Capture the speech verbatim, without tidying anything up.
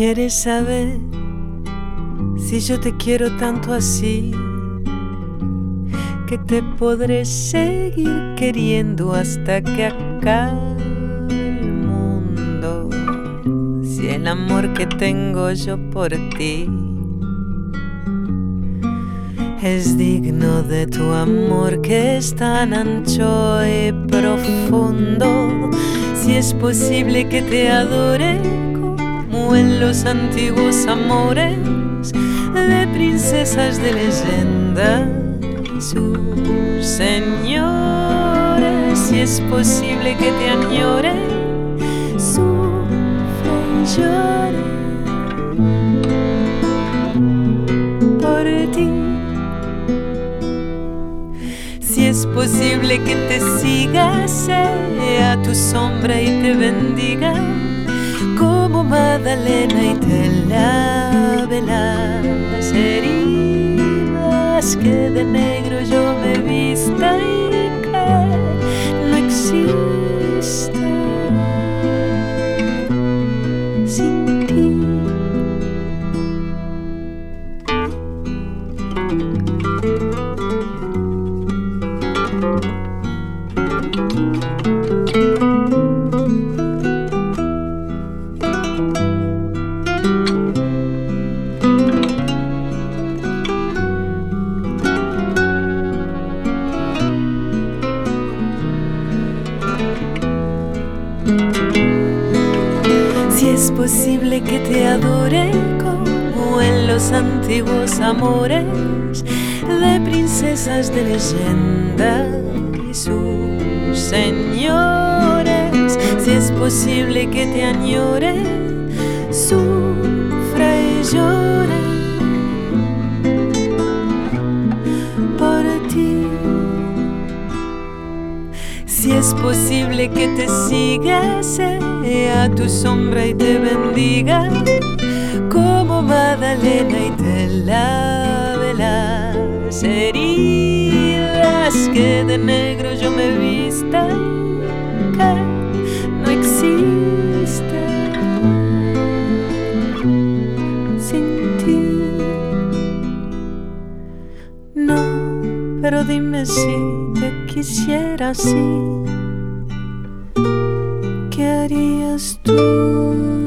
¿Quieres saber si yo te quiero tanto así? Que te podré seguir queriendo hasta que acabe el mundo. Si el amor que tengo yo por ti es digno de tu amor, que es tan ancho y profundo. Si es posible que te adore como en los antiguos amores de princesas de leyenda y sus señores. Si es posible que te añore, sufra y llore por ti. Si es posible que te siga, sea tu sombra y te bendiga como Magdalena y te lave las heridas, que de negro yo me vista y que no exista sin ti. Si es posible que te adore como en los antiguos amores de princesas de leyenda y sus señores. Si es posible que te añore, sufra y llore por ti. Si es posible que te siga, sea tu sombra y te bendiga como Magdalena y te lave las heridas, que de negro yo me vista y que no existe sin ti. No, pero dime si te quisiera así, ¿qué harías tú?